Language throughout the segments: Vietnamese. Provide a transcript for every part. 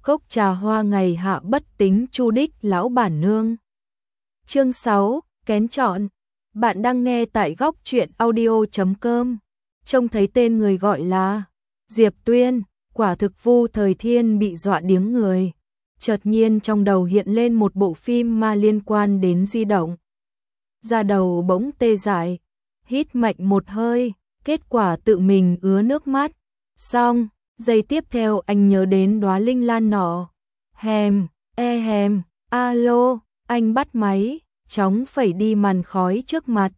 cốc trà hoa ngày hạ bất tính chu đích lão bản nương. Chương 6, kén chọn. Bạn đang nghe tại góc truyện audio.com. Trông thấy tên người gọi là Diệp Tuyên, quả thực Vu Thời Thiên bị dọa điếng người. Chợt nhiên trong đầu hiện lên một bộ phim ma liên quan đến di động. Da đầu bỗng tê dại, hít mạnh một hơi, kết quả tự mình ứa nước mắt. Xong, giây tiếp theo anh nhớ đến đóa linh lan nọ. Alo, anh bắt máy, chóng phẩy đi màn khói trước mặt.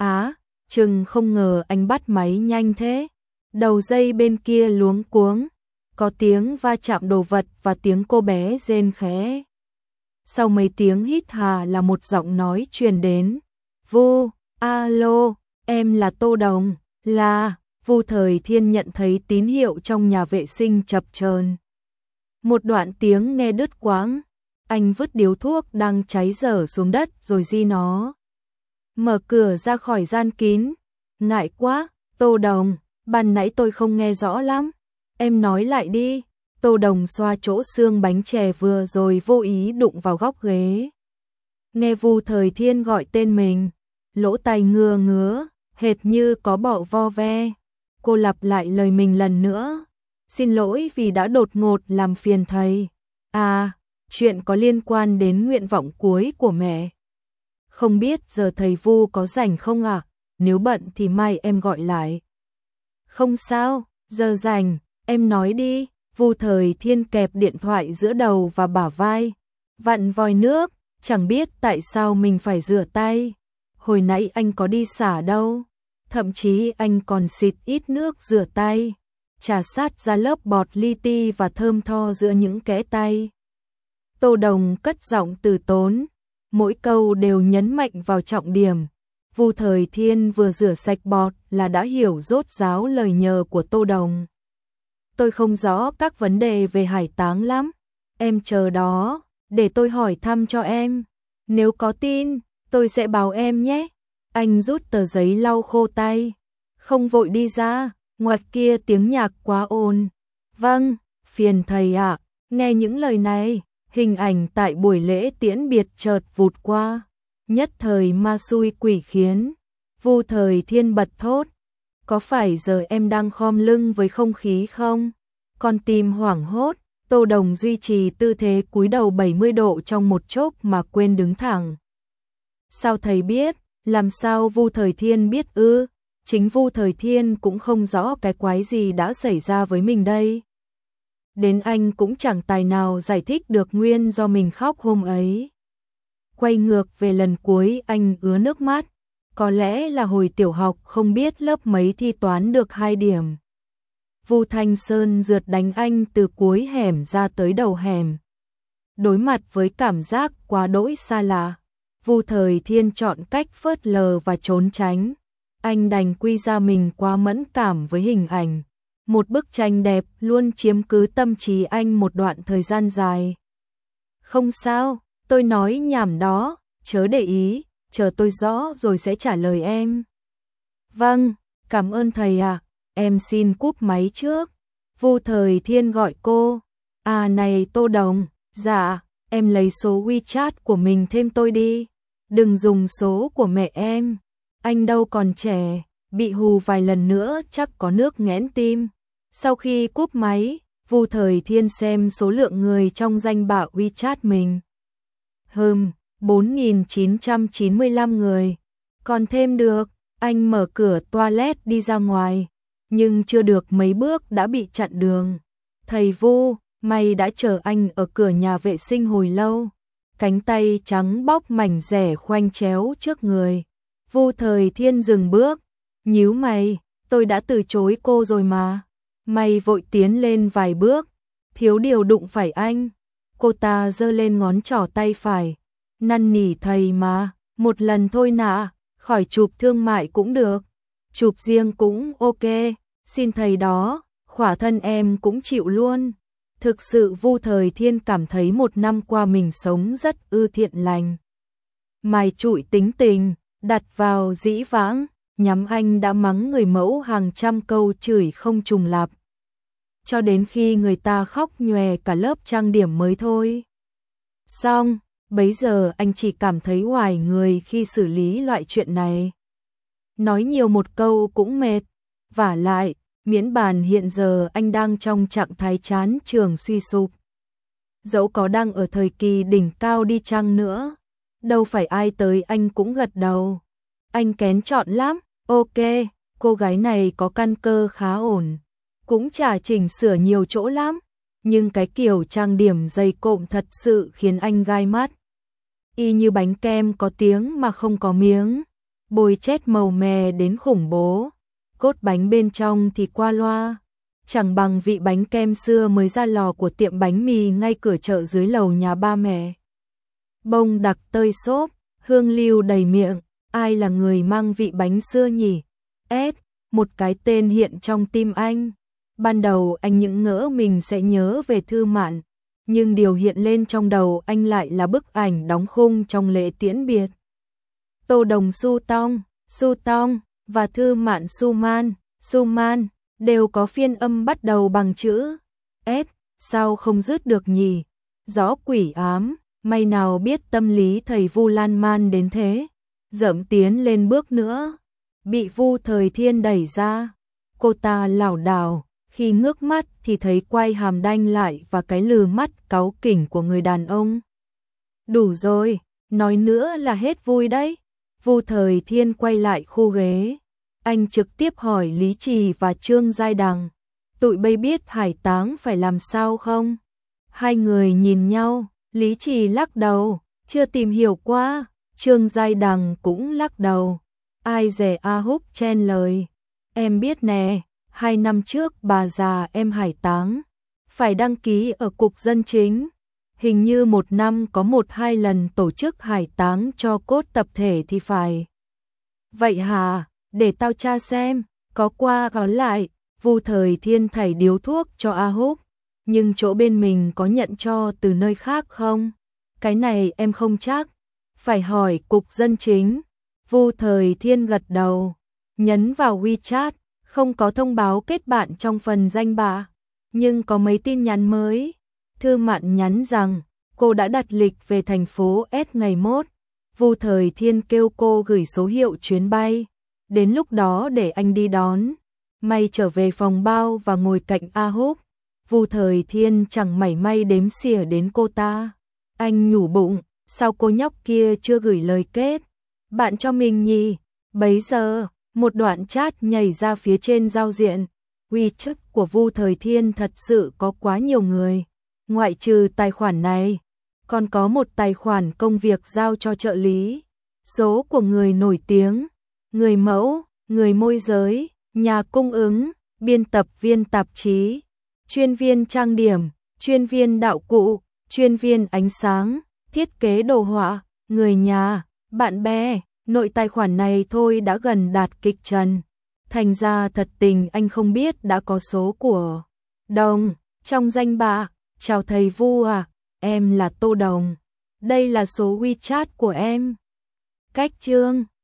Chừng không ngờ anh bắt máy nhanh thế. Đầu dây bên kia luống cuống, có tiếng va chạm đồ vật và tiếng cô bé rên khẽ. Sau mấy tiếng hít hà là một giọng nói truyền đến. Vu, alo, em là Tô Đồng, là... Vu Thời Thiên nhận thấy tín hiệu trong nhà vệ sinh chập chờn. Một đoạn tiếng nghe đứt quãng, anh vứt điếu thuốc đang cháy dở xuống đất rồi di nó. Mở cửa ra khỏi gian kín. Ngại quá, Tô Đồng, ban nãy tôi không nghe rõ lắm. Em nói lại đi. Tô Đồng xoa chỗ xương bánh chè vừa rồi vô ý đụng vào góc ghế. Nghe Vu Thời Thiên gọi tên mình, lỗ tai ngứa ngứa, hệt như có bọ vo ve. Cô lặp lại lời mình lần nữa. Xin lỗi vì đã đột ngột làm phiền thầy. Chuyện có liên quan đến nguyện vọng cuối của mẹ. Không biết giờ thầy Vu có rảnh không ạ? Nếu bận thì mai em gọi lại. Không sao, giờ rảnh, em nói đi. Vu Thời Thiên kẹp điện thoại giữa đầu và bả vai, vặn vòi nước, chẳng biết tại sao mình phải rửa tay. Hồi nãy anh có đi xả đâu. Thậm chí anh còn xịt ít nước rửa tay, chà sát ra lớp bọt li ti và thơm tho giữa những kẽ tay. Tô Đồng cất giọng từ tốn, mỗi câu đều nhấn mạnh vào trọng điểm. Vu Thời Thiên vừa rửa sạch bọt là đã hiểu rốt ráo lời nhờ của Tô Đồng. Tôi không rõ các vấn đề về hải táng lắm, em chờ đó, để tôi hỏi thăm cho em. Nếu có tin, tôi sẽ báo em nhé. Anh rút tờ giấy lau khô tay, không vội đi ra, ngoài kia tiếng nhạc quá ồn. Vâng, phiền thầy ạ. Nghe những lời này, hình ảnh tại buổi lễ tiễn biệt chợt vụt qua, nhất thời ma xui quỷ khiến. Vu Thời Thiên bật thốt, có phải giờ em đang khom lưng với không khí không? Con tim hoảng hốt, Tô Đồng duy trì tư thế cúi đầu 70 độ trong một chốc mà quên đứng thẳng. Sao thầy biết? Làm sao Vu Thời Thiên biết ư? Chính Vu Thời Thiên cũng không rõ cái quái gì đã xảy ra với mình đây. Đến anh cũng chẳng tài nào giải thích được nguyên do mình khóc hôm ấy. Quay ngược về lần cuối anh ứa nước mắt. Có lẽ là hồi tiểu học không biết lớp mấy thi toán được 2 điểm. Vu Thanh Sơn rượt đánh anh từ cuối hẻm ra tới đầu hẻm. Đối mặt với cảm giác quá đỗi xa lạ, Vu Thời Thiên chọn cách phớt lờ và trốn tránh. Anh đành quy ra mình quá mẫn cảm với hình ảnh. Một bức tranh đẹp luôn chiếm cứ tâm trí anh một đoạn thời gian dài. Không sao, tôi nói nhảm đó, chớ để ý, chờ tôi rõ rồi sẽ trả lời em. Vâng, cảm ơn thầy ạ, em xin cúp máy trước. Vu Thời Thiên gọi cô. Này Tô Đồng, dạ, em lấy số WeChat của mình thêm tôi đi. Đừng dùng số của mẹ em. Anh đâu còn trẻ, bị hù vài lần nữa chắc có nước nghẽn tim. Sau khi cúp máy, Vu Thời Thiên xem số lượng người trong danh bạ WeChat mình. 4.995 người. Còn thêm được, anh mở cửa toilet đi ra ngoài, nhưng chưa được mấy bước đã bị chặn đường. Thầy Vu, may đã chờ anh ở cửa nhà vệ sinh hồi lâu. Cánh tay trắng bóc mảnh rẻ khoanh chéo trước người. Vu Thời Thiên dừng bước, nhíu mày, tôi đã từ chối cô rồi mà. Mày vội tiến lên vài bước, thiếu điều đụng phải anh. Cô ta giơ lên ngón trỏ tay phải, năn nỉ thầy mà, một lần thôi nạ, khỏi chụp thương mại cũng được. Chụp riêng cũng ok, xin thầy đó, khỏa thân em cũng chịu luôn. Thực sự Vu Thời Thiên cảm thấy một năm qua mình sống rất thiện lành. Mài trụi tính tình, đặt vào dĩ vãng, nhắm anh đã mắng người mẫu hàng trăm câu chửi không trùng lặp. cho đến khi người ta khóc nhòe cả lớp trang điểm mới thôi. Xong, bấy giờ anh chỉ cảm thấy oải người khi xử lý loại chuyện này. Nói nhiều một câu cũng mệt, vả lại, miễn bàn hiện giờ anh đang trong trạng thái chán trường suy sụp. Dẫu có đang ở thời kỳ đỉnh cao đi chăng nữa, đâu phải ai tới anh cũng gật đầu. Anh kén chọn lắm, ok, cô gái này có căn cơ khá ổn, cũng chả chỉnh sửa nhiều chỗ lắm, nhưng cái kiểu trang điểm dày cộm thật sự khiến anh gai mắt. Y như bánh kem có tiếng mà không có miếng, bôi chét màu mè đến khủng bố, cốt bánh bên trong thì qua loa, chẳng bằng vị bánh kem xưa mới ra lò của tiệm bánh mì ngay cửa chợ dưới lầu nhà ba mẹ. Bông đặc tơi xốp, hương lưu đầy miệng, ai là người mang vị bánh xưa nhỉ? Một cái tên hiện trong tim anh. Ban đầu anh những ngỡ mình sẽ nhớ về Thư Mạn, nhưng điều hiện lên trong đầu anh lại là bức ảnh đóng khung trong lễ tiễn biệt. Tô Đồng Su Tong và Thư Mạn Su Man đều có phiên âm bắt đầu bằng chữ S, sao không dứt được nhỉ? Rõ quỷ ám, may nào biết tâm lý thầy Vu lan man đến thế. Dẫm tiến lên bước nữa, bị Vu Thời Thiên đẩy ra, cô ta lảo đảo, khi ngước mắt thì thấy quai hàm đanh lại và cái lừ mắt cáu kỉnh của người đàn ông. Đủ rồi, nói nữa là hết vui đấy. Vu Thời Thiên quay lại khu ghế, anh trực tiếp hỏi Lý Trì và Trương Giai Đằng, tụi bây biết hải táng phải làm sao không? Hai người nhìn nhau, Lý Trì lắc đầu, chưa tìm hiểu qua. Trương Giai Đằng cũng lắc đầu. Ai dè A Húc chen lời, em biết nè, 2 năm trước bà già em hải táng, phải đăng ký ở cục dân chính. Hình như 1 năm có 1-2 lần tổ chức hải táng cho cốt tập thể thì phải. Vậy hả, để tao tra xem, có qua có lại. Vu Thời Thiên thảy điếu thuốc cho A Húc, nhưng chỗ bên mình có nhận cho từ nơi khác không? Cái này em không chắc, phải hỏi cục dân chính. Vu Thời Thiên gật đầu, nhấn vào WeChat, không có thông báo kết bạn trong phần danh bạ, nhưng có mấy tin nhắn mới. Thư Mạn nhắn rằng cô đã đặt lịch về thành phố S ngày mốt. Vu Thời Thiên kêu cô gửi số hiệu chuyến bay, đến lúc đó để anh đi đón. May trở về phòng bao và ngồi cạnh A Húc. Vu Thời Thiên chẳng mảy may đếm xỉa đến cô ta. Anh nhủ bụng, sao cô nhóc kia chưa gửi lời kết bạn cho mình nhỉ? Bấy giờ, một đoạn chat nhảy ra phía trên giao diện. WeChat của Vu Thời Thiên thật sự có quá nhiều người. Ngoại trừ tài khoản này, còn có một tài khoản công việc giao cho trợ lý, số của người nổi tiếng, người mẫu, người môi giới, nhà cung ứng, biên tập viên tạp chí, chuyên viên trang điểm, chuyên viên đạo cụ, chuyên viên ánh sáng, thiết kế đồ họa, người nhà, bạn bè. Nội tài khoản này thôi đã gần đạt kịch trần. Thành ra thật tình anh không biết đã có số của Đồng trong danh bạ. Chào thầy Vu à, em là Tô Đồng. Đây là số WeChat của em. Cách Trương